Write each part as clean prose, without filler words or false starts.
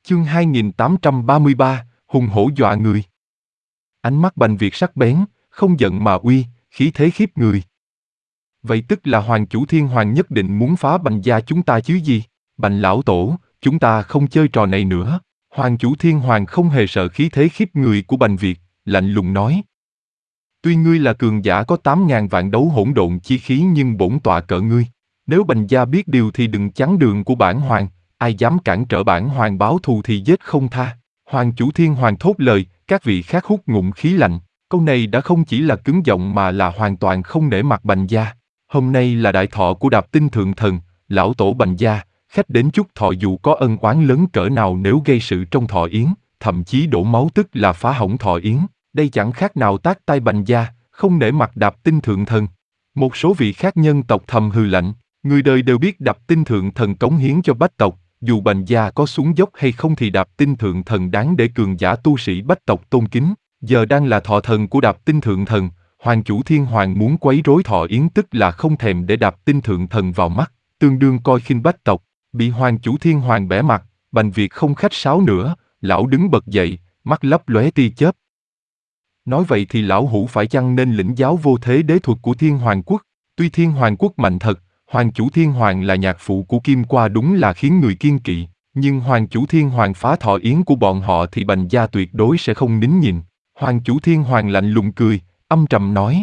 Chương 2833, hùng hổ dọa người. Ánh mắt Bành Việt sắc bén, không giận mà uy, khí thế khiếp người. Vậy tức là Hoàng chủ Thiên Hoàng nhất định muốn phá Bành gia chúng ta chứ gì? Bành lão tổ, chúng ta không chơi trò này nữa. Hoàng chủ Thiên Hoàng không hề sợ khí thế khiếp người của Bành Việt, lạnh lùng nói. Tuy ngươi là cường giả có 8.000 vạn đấu hỗn độn chi khí nhưng bổn tọa cỡ ngươi. Nếu Bành gia biết điều thì đừng chắn đường của bản hoàng, ai dám cản trở bản hoàng báo thù thì giết không tha. Hoàng chủ Thiên Hoàng thốt lời, các vị khác hút ngụm khí lạnh. Câu này đã không chỉ là cứng giọng mà là hoàn toàn không nể mặt Bành gia. Hôm nay là đại thọ của Đạp Tinh Thượng Thần, lão tổ Bành gia, khách đến chúc thọ dù có ân oán lớn cỡ nào nếu gây sự trong thọ yến, thậm chí đổ máu tức là phá hỏng thọ yến, đây chẳng khác nào tác tai Bành gia, không nể mặt Đạp Tinh Thượng Thần. Một số vị khác nhân tộc thầm hừ lạnh, người đời đều biết Đạp Tinh Thượng Thần cống hiến cho bách tộc, dù Bành gia có xuống dốc hay không thì Đạp Tinh Thượng Thần đáng để cường giả tu sĩ bách tộc tôn kính. Giờ đang là thọ thần của Đạp Tinh Thượng Thần, Hoàng chủ Thiên Hoàng muốn quấy rối thọ yến tức là không thèm để Đạp Tinh Thượng Thần vào mắt, tương đương coi khinh bách tộc. Bị Hoàng chủ Thiên Hoàng bẽ mặt, Bành Việt không khách sáo nữa, lão đứng bật dậy, mắt lấp lóe tia chớp. Nói vậy thì lão hủ phải chăng nên lĩnh giáo vô thế đế thuật của Thiên Hoàng quốc? Tuy Thiên Hoàng quốc mạnh thật, Hoàng chủ Thiên Hoàng là nhạc phụ của Kim Qua đúng là khiến người kiêng kỵ, nhưng Hoàng chủ Thiên Hoàng phá thọ yến của bọn họ thì Bành gia tuyệt đối sẽ không nín nhìn. Hoàng chủ Thiên Hoàng lạnh lùng cười, âm trầm nói.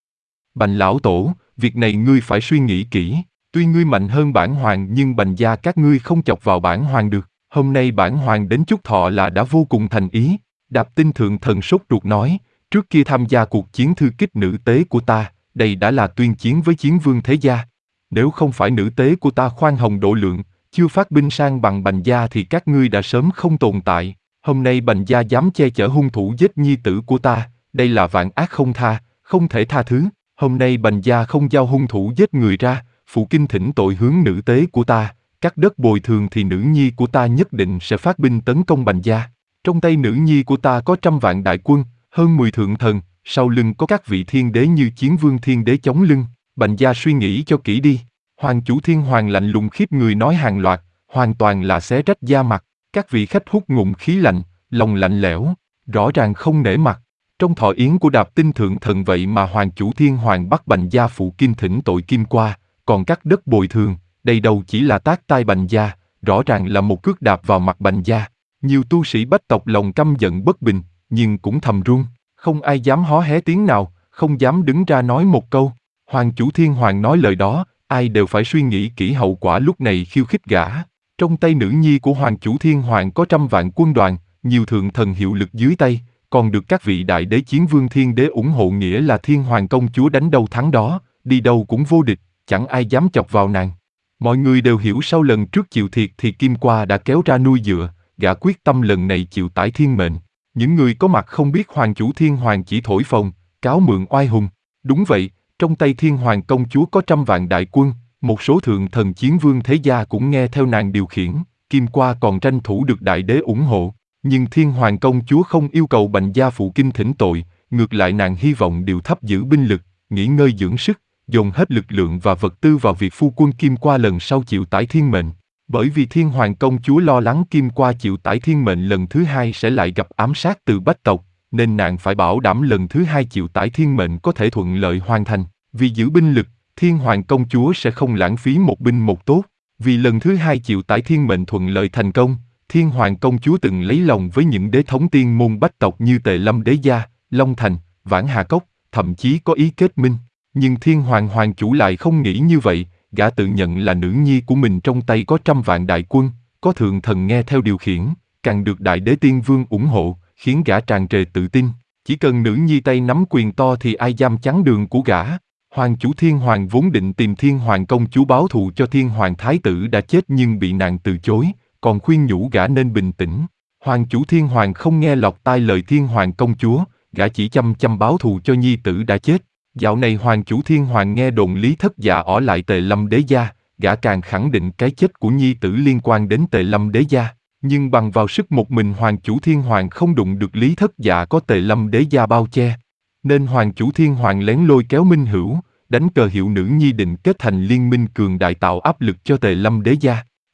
Bành lão tổ, việc này ngươi phải suy nghĩ kỹ, tuy ngươi mạnh hơn bản hoàng nhưng Bành gia các ngươi không chọc vào bản hoàng được. Hôm nay bản hoàng đến chúc thọ là đã vô cùng thành ý. Đạp Tinh Thượng Thần sốt ruột nói, trước kia tham gia cuộc chiến thư kích nữ tế của ta, đây đã là tuyên chiến với chiến vương thế gia. Nếu không phải nữ tế của ta khoan hồng độ lượng, chưa phát binh sang bằng Bành gia thì các ngươi đã sớm không tồn tại. Hôm nay Bành gia dám che chở hung thủ giết nhi tử của ta, đây là vạn ác không tha, không thể tha thứ. Hôm nay Bành gia không giao hung thủ giết người ra, phụ kinh thỉnh tội hướng nữ tế của ta, cắt đất bồi thường thì nữ nhi của ta nhất định sẽ phát binh tấn công Bành gia. Trong tay nữ nhi của ta có 100 vạn đại quân, hơn 10 thượng thần, sau lưng có các vị thiên đế như chiến vương thiên đế chống lưng. Bành gia suy nghĩ cho kỹ đi. Hoàng chủ Thiên Hoàng lạnh lùng khiếp người nói hàng loạt, hoàn toàn là xé rách da mặt. Các vị khách hút ngụm khí lạnh, lòng lạnh lẽo, rõ ràng không nể mặt. Trong thọ yến của Đạp Tinh Thượng Thần vậy mà Hoàng chủ Thiên Hoàng bắt Bành gia phụ kinh thỉnh tội Kim Qua, còn cắt đất bồi thường, đây đâu chỉ là tác tai Bành gia, rõ ràng là một cước đạp vào mặt Bành gia. Nhiều tu sĩ bách tộc lòng căm giận bất bình, nhưng cũng thầm run, không ai dám hó hé tiếng nào, không dám đứng ra nói một câu. Hoàng chủ Thiên Hoàng nói lời đó, ai đều phải suy nghĩ kỹ hậu quả lúc này khiêu khích gã. Trong tay nữ nhi của Hoàng chủ Thiên Hoàng có 100 vạn quân đoàn, nhiều thượng thần hiệu lực dưới tay, còn được các vị đại đế chiến vương thiên đế ủng hộ nghĩa là Thiên Hoàng công chúa đánh đâu thắng đó, đi đâu cũng vô địch, chẳng ai dám chọc vào nàng. Mọi người đều hiểu sau lần trước chịu thiệt thì Kim Qua đã kéo ra nuôi dựa, gã quyết tâm lần này chịu tải thiên mệnh. Những người có mặt không biết Hoàng chủ Thiên Hoàng chỉ thổi phồng, cáo mượn oai hùng. Đúng vậy, trong tay Thiên Hoàng công chúa có 100 vạn đại quân, một số thượng thần chiến vương thế gia cũng nghe theo nàng điều khiển, Kim Qua còn tranh thủ được đại đế ủng hộ. Nhưng Thiên Hoàng công chúa không yêu cầu Bành gia phụ kinh thỉnh tội, ngược lại nàng hy vọng điều thấp giữ binh lực, nghỉ ngơi dưỡng sức, dồn hết lực lượng và vật tư vào việc phu quân Kim Qua lần sau chịu tải thiên mệnh. Bởi vì Thiên Hoàng công chúa lo lắng Kim Qua chịu tải thiên mệnh lần thứ hai sẽ lại gặp ám sát từ bách tộc, nên nàng phải bảo đảm lần thứ hai chịu tải thiên mệnh có thể thuận lợi hoàn thành. Vì giữ binh lực, Thiên Hoàng công chúa sẽ không lãng phí một binh một tốt. Vì lần thứ hai chịu tải thiên mệnh thuận lợi thành công, Thiên Hoàng công chúa từng lấy lòng với những đế thống tiên môn bách tộc như Tề Lâm Đế Gia, Long Thành, Vãn Hà Cốc, thậm chí có ý kết minh. Nhưng Thiên Hoàng hoàng chủ lại không nghĩ như vậy, gã tự nhận là nữ nhi của mình trong tay có 100 vạn đại quân, có thượng thần nghe theo điều khiển, càng được đại đế tiên vương ủng hộ, khiến gã tràn trề tự tin. Chỉ cần nữ nhi tay nắm quyền to thì ai dám chắn đường của gã. Hoàng chủ Thiên Hoàng vốn định tìm Thiên Hoàng công chúa báo thù cho Thiên Hoàng thái tử đã chết nhưng bị nàng từ chối, còn khuyên nhủ gã nên bình tĩnh. Hoàng chủ Thiên Hoàng không nghe lọt tai lời Thiên Hoàng công chúa, gã chỉ chăm chăm báo thù cho nhi tử đã chết. Dạo này Hoàng chủ Thiên Hoàng nghe đồn Lý Thất Dạ ở lại Tề Lâm Đế Gia, gã càng khẳng định cái chết của nhi tử liên quan đến Tề Lâm Đế Gia. Nhưng bằng vào sức một mình Hoàng chủ Thiên Hoàng không đụng được Lý Thất Dạ có Tề Lâm Đế Gia bao che. Nên Hoàng chủ Thiên Hoàng lén lôi kéo Minh Hữu, đánh cờ hiệu nữ nhi định kết thành liên minh cường đại tạo áp lực cho Tề Lâm Đế Gia.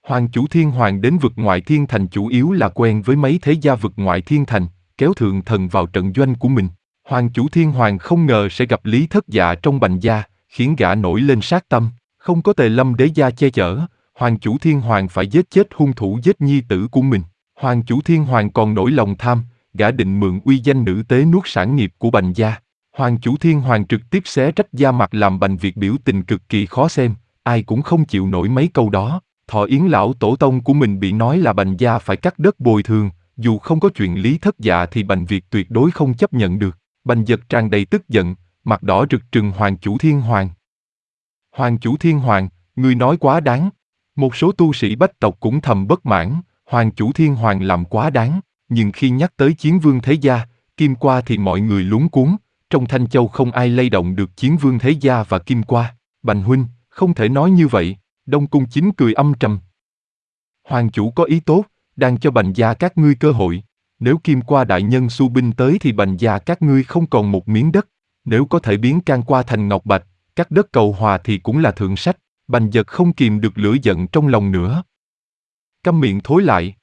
Hoàng chủ Thiên Hoàng đến vực ngoại thiên thành chủ yếu là quen với mấy thế gia vực ngoại thiên thành, kéo thượng thần vào trận doanh của mình. Hoàng chủ Thiên Hoàng không ngờ sẽ gặp Lý Thất Dạ trong Bành gia, khiến gã nổi lên sát tâm. Không có Tề Lâm đế gia che chở, Hoàng chủ Thiên Hoàng phải giết chết hung thủ giết nhi tử của mình. Hoàng chủ Thiên Hoàng còn nổi lòng tham, gã định mượn uy danh nữ tế nuốt sản nghiệp của Bành gia. Hoàng chủ Thiên Hoàng trực tiếp xé rách da mặt làm Bành Việt biểu tình cực kỳ khó xem, ai cũng không chịu nổi mấy câu đó. Thọ Yến lão tổ tông của mình bị nói là Bành gia phải cắt đất bồi thường, dù không có chuyện Lý Thất Dạ thì Bành Việt tuyệt đối không chấp nhận được. Bành Dật tràn đầy tức giận, mặt đỏ rực trừng Hoàng chủ Thiên Hoàng. Hoàng chủ Thiên Hoàng, ngươi nói quá đáng. Một số tu sĩ bách tộc cũng thầm bất mãn, Hoàng chủ Thiên Hoàng làm quá đáng, nhưng khi nhắc tới Chiến Vương Thế Gia, Kim Qua thì mọi người luống cuống, trong Thanh Châu không ai lay động được Chiến Vương Thế Gia và Kim Qua. Bành huynh, không thể nói như vậy, Đông Cung Chính cười âm trầm. Hoàng chủ có ý tốt, đang cho Bành gia các ngươi cơ hội. Nếu Kim Qua đại nhân xu binh tới thì Bành gia các ngươi không còn một miếng đất. Nếu có thể biến can qua thành ngọc bạch, cắt đất cầu hòa thì cũng là thượng sách. Bành Dật không kìm được lửa giận trong lòng nữa. Câm miệng thối lại.